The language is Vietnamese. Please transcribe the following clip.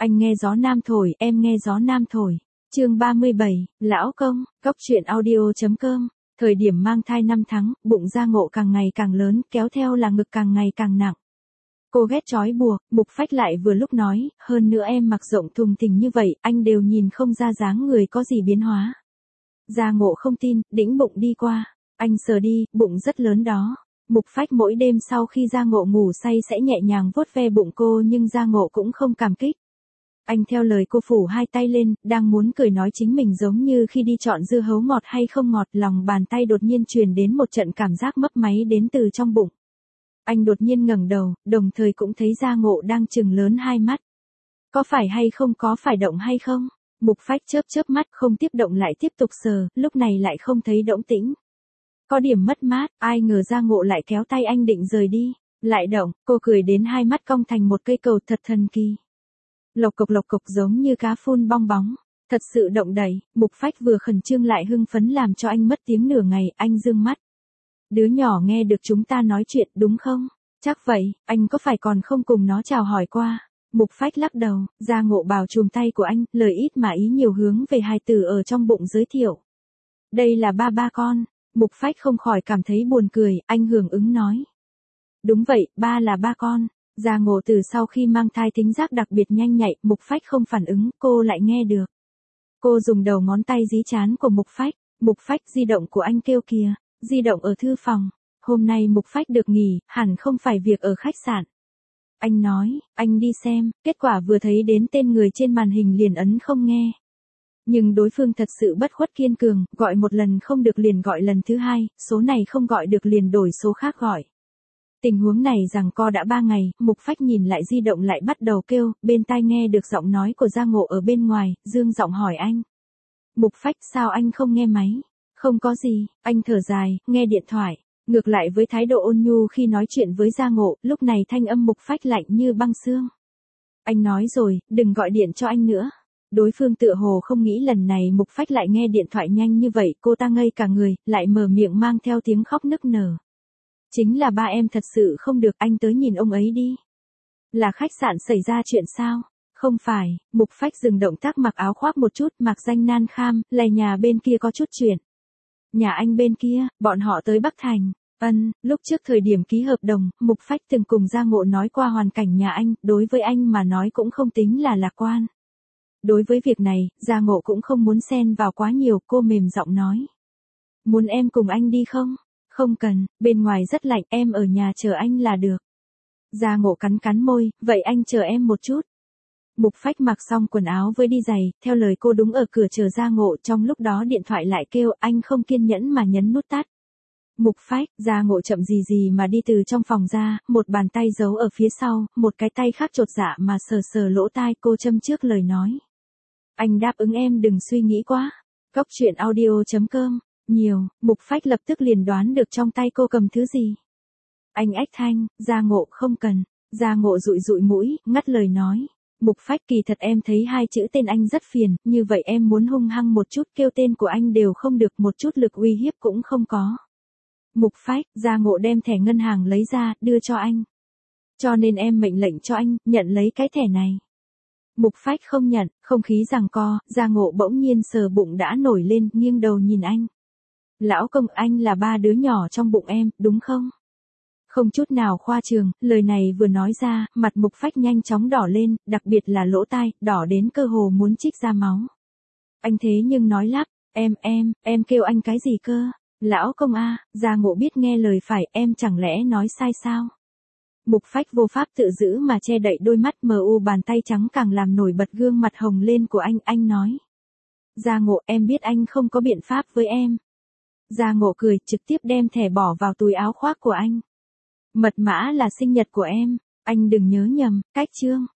Anh nghe gió nam thổi, em nghe gió nam thổi. Chương 37, Lão Công, Cốc truyện audio.com. Thời điểm mang thai 5 tháng, bụng Gia Ngộ càng ngày càng lớn, kéo theo là ngực càng ngày càng nặng. Cô ghét trói buộc, Mục Phách lại vừa lúc nói, hơn nữa em mặc rộng thùng thình như vậy, anh đều nhìn không ra dáng người có gì biến hóa. Gia Ngộ không tin, đĩnh bụng đi qua. Anh sờ đi, bụng rất lớn đó. Mục Phách mỗi đêm sau khi Gia Ngộ ngủ say sẽ nhẹ nhàng vuốt ve bụng cô nhưng Gia Ngộ cũng không cảm kích. Anh theo lời cô phủ hai tay lên, đang muốn cười nói chính mình giống như khi đi chọn dưa hấu ngọt hay không ngọt, lòng bàn tay đột nhiên truyền đến một trận cảm giác mấp máy đến từ trong bụng. Anh đột nhiên ngẩng đầu, đồng thời cũng thấy Gia Ngộ đang trừng lớn hai mắt. Có phải hay không, có phải động hay không? Mục Phách chớp chớp mắt, không tiếp động lại tiếp tục sờ, lúc này lại không thấy động tĩnh. Có điểm mất mát, ai ngờ Gia Ngộ lại kéo tay anh định rời đi. Lại động, cô cười đến hai mắt cong thành một cây cầu thật thần kỳ. Lộc cộc giống như cá phun bong bóng. Thật sự động đậy, Mục Phách vừa khẩn trương lại hưng phấn làm cho anh mất tiếng nửa ngày, anh dương mắt. Đứa nhỏ nghe được chúng ta nói chuyện đúng không? Chắc vậy, anh có phải còn không cùng nó chào hỏi qua? Mục Phách lắc đầu, Gia Ngộ bào chùm tay của anh, lời ít mà ý nhiều hướng về hài tử ở trong bụng giới thiệu. Đây là ba con. Mục Phách không khỏi cảm thấy buồn cười, anh hưởng ứng nói. Đúng vậy, ba là ba con. Gia Ngộ từ sau khi mang thai tính giác đặc biệt nhanh nhạy, Mục Phách không phản ứng, cô lại nghe được. Cô dùng đầu ngón tay dí trán của Mục Phách, di động của anh kêu kìa, di động ở thư phòng. Hôm nay Mục Phách được nghỉ, hẳn không phải việc ở khách sạn. Anh nói, anh đi xem, kết quả vừa thấy đến tên người trên màn hình liền ấn không nghe. Nhưng đối phương thật sự bất khuất kiên cường, gọi một lần không được liền gọi lần thứ hai, số này không gọi được liền đổi số khác gọi. Tình huống này giằng co đã 3 ngày, Mục Phách nhìn lại di động lại bắt đầu kêu, bên tai nghe được giọng nói của Gia Ngộ ở bên ngoài, dương giọng hỏi anh. Mục Phách, sao anh không nghe máy? Không có gì, anh thở dài, nghe điện thoại. Ngược lại với thái độ ôn nhu khi nói chuyện với Gia Ngộ, lúc này thanh âm Mục Phách lạnh như băng xương. Anh nói rồi, đừng gọi điện cho anh nữa. Đối phương tựa hồ không nghĩ lần này Mục Phách lại nghe điện thoại nhanh như vậy, cô ta ngây cả người, lại mở miệng mang theo tiếng khóc nức nở. Chính là ba em thật sự không được, anh tới nhìn ông ấy đi. Là khách sạn xảy ra chuyện sao? Không phải, Mục Phách dừng động tác mặc áo khoác một chút, mặc danh nan kham, là nhà bên kia có chút chuyện. Nhà anh bên kia, bọn họ tới Bắc Thành. Lúc trước thời điểm ký hợp đồng, Mục Phách từng cùng Gia Ngộ nói qua hoàn cảnh nhà anh, đối với anh mà nói cũng không tính là lạc quan. Đối với việc này, Gia Ngộ cũng không muốn xen vào quá nhiều, cô mềm giọng nói. Muốn em cùng anh đi không? Không cần, bên ngoài rất lạnh, em ở nhà chờ anh là được. Gia Ngộ cắn cắn môi, vậy anh chờ em một chút. Mục Phách mặc xong quần áo với đi giày, theo lời cô đúng ở cửa chờ Gia Ngộ, trong lúc đó điện thoại lại kêu, anh không kiên nhẫn mà nhấn nút tắt. Mục Phách, Gia Ngộ chậm gì mà đi từ trong phòng ra, một bàn tay giấu ở phía sau, một cái tay khác chột dạ mà sờ sờ lỗ tai, cô châm trước lời nói. Anh đáp ứng em, đừng suy nghĩ quá. Cốc truyện audio.com. Nhiều, Mục Phách lập tức liền đoán được trong tay cô cầm thứ gì. Anh ách thanh, Gia Ngộ không cần. Gia Ngộ dụi mũi, ngắt lời nói. Mục Phách, kỳ thật em thấy hai chữ tên anh rất phiền, như vậy em muốn hung hăng một chút, kêu tên của anh đều không được, một chút lực uy hiếp cũng không có. Mục Phách, Gia Ngộ đem thẻ ngân hàng lấy ra, đưa cho anh. Cho nên em mệnh lệnh cho anh, nhận lấy cái thẻ này. Mục Phách không nhận, không khí giằng co, Gia Ngộ bỗng nhiên sờ bụng đã nổi lên, nghiêng đầu nhìn anh. Lão công, anh là ba đứa nhỏ trong bụng em, đúng không? Không chút nào khoa trương, lời này vừa nói ra, mặt Mục Phách nhanh chóng đỏ lên, đặc biệt là lỗ tai, đỏ đến cơ hồ muốn trích ra máu. Anh thế nhưng nói lắp, em kêu anh cái gì cơ? Lão công a, Gia Ngộ biết nghe lời phải, em chẳng lẽ nói sai sao? Mục Phách vô pháp tự giữ mà che đậy đôi mắt mờ u, bàn tay trắng càng làm nổi bật gương mặt hồng lên của anh nói. Gia Ngộ, em biết anh không có biện pháp với em. Gia Ngộ cười, trực tiếp đem thẻ bỏ vào túi áo khoác của anh. Mật mã là sinh nhật của em, anh đừng nhớ nhầm, cách chương.